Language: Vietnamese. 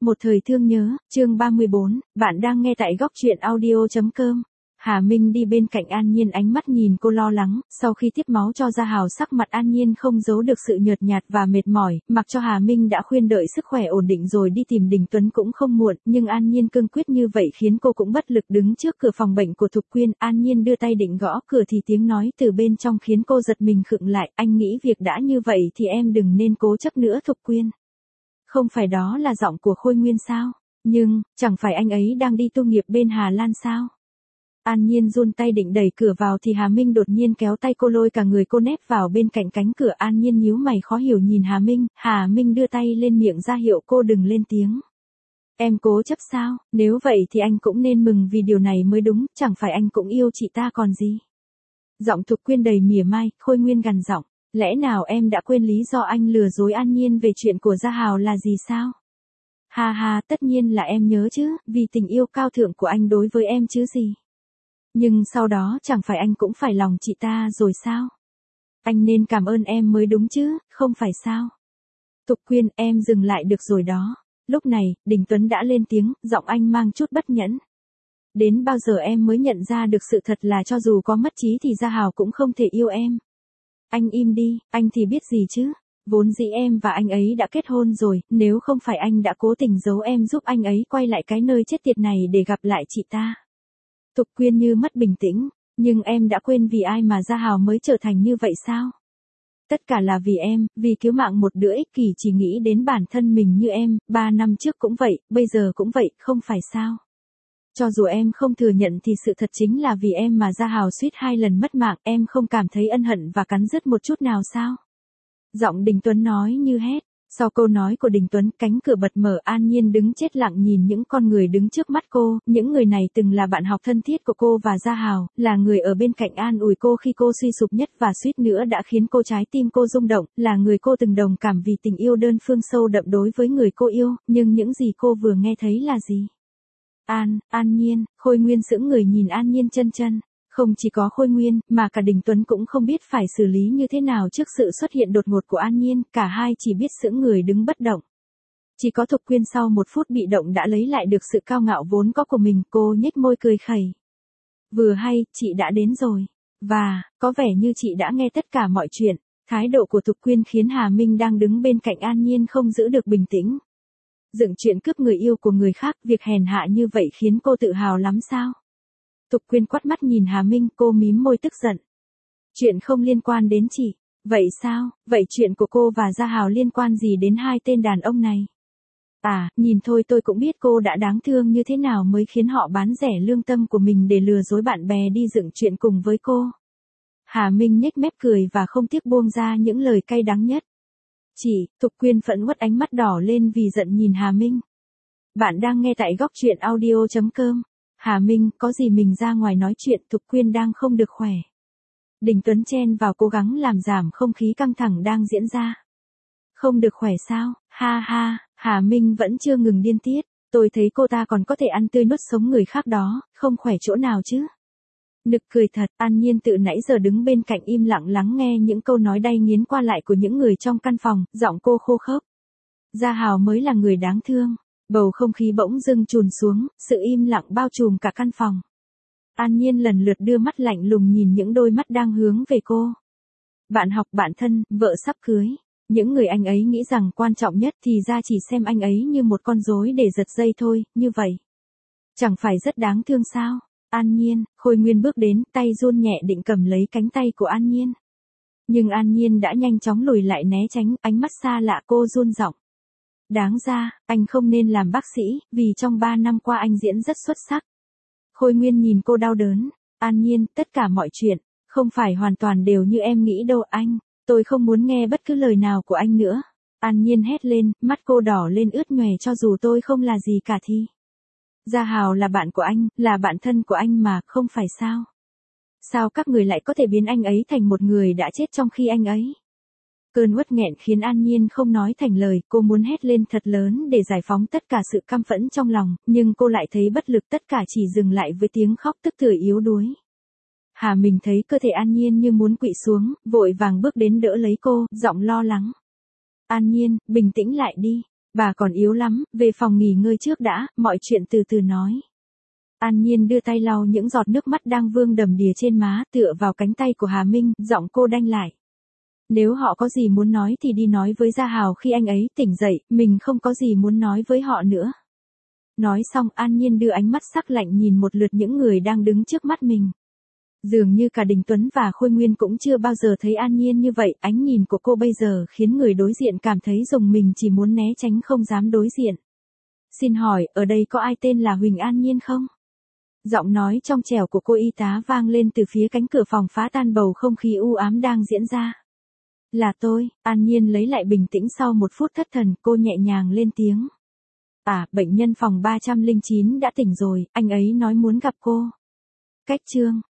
Một thời thương nhớ, chương 34, bạn đang nghe tại góc truyện audio.com. Hà Minh đi bên cạnh An Nhiên, ánh mắt nhìn cô lo lắng, sau khi tiếp máu cho Gia Hào sắc mặt An Nhiên không giấu được sự nhợt nhạt và mệt mỏi, mặc cho Hà Minh đã khuyên đợi sức khỏe ổn định rồi đi tìm Đình Tuấn cũng không muộn, nhưng An Nhiên cương quyết như vậy khiến cô cũng bất lực đứng trước cửa phòng bệnh của Thục Quyên. An Nhiên đưa tay định gõ cửa thì tiếng nói từ bên trong khiến cô giật mình khựng lại, anh nghĩ việc đã như vậy thì em đừng nên cố chấp nữa Thục Quyên. Không phải đó là giọng của Khôi Nguyên sao? Nhưng, chẳng phải anh ấy đang đi tu nghiệp bên Hà Lan sao? An Nhiên run tay định đẩy cửa vào thì Hà Minh đột nhiên kéo tay cô lôi cả người cô nép vào bên cạnh cánh cửa. An Nhiên nhíu mày khó hiểu nhìn Hà Minh đưa tay lên miệng ra hiệu cô đừng lên tiếng. Em cố chấp sao? Nếu vậy thì anh cũng nên mừng vì điều này mới đúng, chẳng phải anh cũng yêu chị ta còn gì. Giọng Thục Quyên đầy mỉa mai, Khôi Nguyên gằn giọng. Lẽ nào em đã quên lý do anh lừa dối An Nhiên về chuyện của Gia Hào là gì sao? Ha ha, tất nhiên là em nhớ chứ, vì tình yêu cao thượng của anh đối với em chứ gì. Nhưng sau đó chẳng phải anh cũng phải lòng chị ta rồi sao? Anh nên cảm ơn em mới đúng chứ, không phải sao? Thục Quyên, em dừng lại được rồi đó. Lúc này, Đình Tuấn đã lên tiếng, giọng anh mang chút bất nhẫn. Đến bao giờ em mới nhận ra được sự thật là cho dù có mất trí thì Gia Hào cũng không thể yêu em. Anh im đi, anh thì biết gì chứ? Vốn dĩ em và anh ấy đã kết hôn rồi, nếu không phải anh đã cố tình giấu em giúp anh ấy quay lại cái nơi chết tiệt này để gặp lại chị ta. Thục Quyên như mất bình tĩnh, nhưng em đã quên vì ai mà Gia Hào mới trở thành như vậy sao? Tất cả là vì em, vì cứu mạng một đứa ích kỷ chỉ nghĩ đến bản thân mình như em, 3 năm trước cũng vậy, bây giờ cũng vậy, không phải sao? Cho dù em không thừa nhận thì sự thật chính là vì em mà Gia Hào suýt 2 lần mất mạng, em không cảm thấy ân hận và cắn rứt một chút nào sao? Giọng Đình Tuấn nói như hét. Sau câu nói của Đình Tuấn, cánh cửa bật mở. An Nhiên đứng chết lặng nhìn những con người đứng trước mắt cô, những người này từng là bạn học thân thiết của cô và Gia Hào, là người ở bên cạnh an ủi cô khi cô suy sụp nhất và suýt nữa đã khiến trái tim cô rung động, là người cô từng đồng cảm vì tình yêu đơn phương sâu đậm đối với người cô yêu, nhưng những gì cô vừa nghe thấy là gì? An Nhiên, Khôi Nguyên sững người nhìn An Nhiên chân. Không chỉ có Khôi Nguyên, mà cả Đình Tuấn cũng không biết phải xử lý như thế nào trước sự xuất hiện đột ngột của An Nhiên, cả hai chỉ biết sững người đứng bất động. Chỉ có Thục Quyên sau một phút bị động đã lấy lại được sự cao ngạo vốn có của mình, cô nhếch môi cười khẩy. Vừa hay, chị đã đến rồi. Và, có vẻ như chị đã nghe tất cả mọi chuyện. Thái độ của Thục Quyên khiến Hà Minh đang đứng bên cạnh An Nhiên không giữ được bình tĩnh. Dựng chuyện cướp người yêu của người khác, việc hèn hạ như vậy khiến cô tự hào lắm sao? Thục Quyên quát mắt nhìn Hà Minh, cô mím môi tức giận. Chuyện không liên quan đến chị. Vậy sao, vậy chuyện của cô và Gia Hào liên quan gì đến hai tên đàn ông này? Nhìn thôi tôi cũng biết cô đã đáng thương như thế nào mới khiến họ bán rẻ lương tâm của mình để lừa dối bạn bè đi dựng chuyện cùng với cô. Hà Minh nhếch mép cười và không tiếc buông ra những lời cay đắng nhất. Chị, Thục Quyên phẫn uất ánh mắt đỏ lên vì giận nhìn Hà Minh. Bạn đang nghe tại góc truyện audio.com. Hà Minh, có gì mình ra ngoài nói chuyện, Thục Quyên đang không được khỏe. Đình Tuấn chen vào cố gắng làm giảm không khí căng thẳng đang diễn ra. Không được khỏe sao? Ha ha, Hà Minh vẫn chưa ngừng điên tiết. Tôi thấy cô ta còn có thể ăn tươi nuốt sống người khác đó, không khỏe chỗ nào chứ? Nực cười thật. An Nhiên tự nãy giờ đứng bên cạnh im lặng lắng nghe những câu nói đay nghiến qua lại của những người trong căn phòng, giọng cô khô khốc. Gia Hào mới là người đáng thương. Bầu không khí bỗng dưng trùn xuống, sự im lặng bao trùm cả căn phòng. An Nhiên lần lượt đưa mắt lạnh lùng nhìn những đôi mắt đang hướng về cô. Bạn học, bạn thân, vợ sắp cưới. Những người anh ấy nghĩ rằng quan trọng nhất thì ra chỉ xem anh ấy như một con rối để giật dây thôi, như vậy. Chẳng phải rất đáng thương sao? An Nhiên, Khôi Nguyên bước đến, tay run nhẹ định cầm lấy cánh tay của An Nhiên. Nhưng An Nhiên đã nhanh chóng lùi lại né tránh, ánh mắt xa lạ cô run giọng. Đáng ra, anh không nên làm bác sĩ, vì trong 3 năm qua anh diễn rất xuất sắc. Khôi Nguyên nhìn cô đau đớn. An Nhiên, tất cả mọi chuyện, không phải hoàn toàn đều như em nghĩ đâu anh. Tôi không muốn nghe bất cứ lời nào của anh nữa. An Nhiên hét lên, mắt cô đỏ lên ướt nhòe cho dù tôi không là gì cả thì. Gia Hào là bạn của anh, là bạn thân của anh mà, không phải sao? Sao các người lại có thể biến anh ấy thành một người đã chết trong khi anh ấy? Cơn uất nghẹn khiến An Nhiên không nói thành lời, cô muốn hét lên thật lớn để giải phóng tất cả sự căm phẫn trong lòng, nhưng cô lại thấy bất lực, tất cả chỉ dừng lại với tiếng khóc tức tưởi yếu đuối. Hà Minh thấy cơ thể An Nhiên như muốn quỵ xuống, vội vàng bước đến đỡ lấy cô, giọng lo lắng. An Nhiên, bình tĩnh lại đi. Bà còn yếu lắm, về phòng nghỉ ngơi trước đã, mọi chuyện từ từ nói. An Nhiên đưa tay lau những giọt nước mắt đang vương đầm đìa trên má, tựa vào cánh tay của Hà Minh, giọng cô đanh lại. Nếu họ có gì muốn nói thì đi nói với Gia Hào khi anh ấy tỉnh dậy, mình không có gì muốn nói với họ nữa. Nói xong An Nhiên đưa ánh mắt sắc lạnh nhìn một lượt những người đang đứng trước mắt mình. Dường như cả Đình Tuấn và Khôi Nguyên cũng chưa bao giờ thấy An Nhiên như vậy, ánh nhìn của cô bây giờ khiến người đối diện cảm thấy rùng mình, chỉ muốn né tránh không dám đối diện. Xin hỏi, ở đây có ai tên là Huỳnh An Nhiên không? Giọng nói trong trẻo của cô y tá vang lên từ phía cánh cửa phòng, phá tan bầu không khí u ám đang diễn ra. Là tôi. An Nhiên lấy lại bình tĩnh sau một phút thất thần, cô nhẹ nhàng lên tiếng. Bệnh nhân phòng 309 đã tỉnh rồi, anh ấy nói muốn gặp cô. Cách chương